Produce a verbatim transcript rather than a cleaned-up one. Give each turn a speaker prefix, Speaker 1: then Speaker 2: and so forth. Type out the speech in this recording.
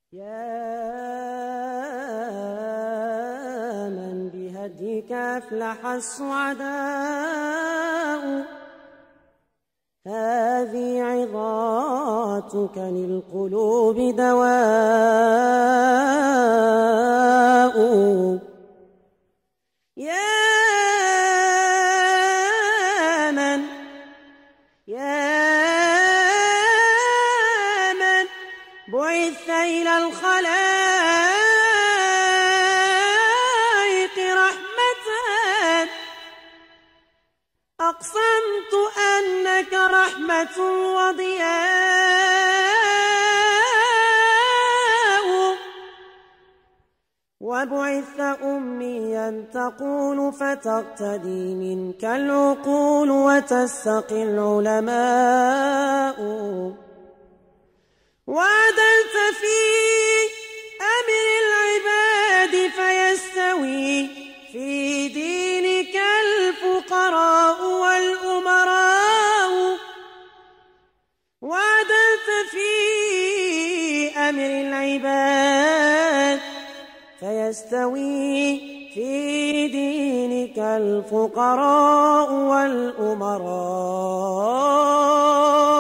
Speaker 1: يا من بهديك أفلح السعداء، هذه عظاتك للقلوب دواء. يا من يا من بعثت إلى الخلائق رحمة، أقسمت أنك رحمة وضياء، وبعثت أميا تقول فتقتدي منك العقول وتستقي العلماء، وعدلت في أمر العباد فيستوي في دينك الفقراء والأمراء، وعدلت في أمر العباد فيستوي في دينك الفقراء والأمراء.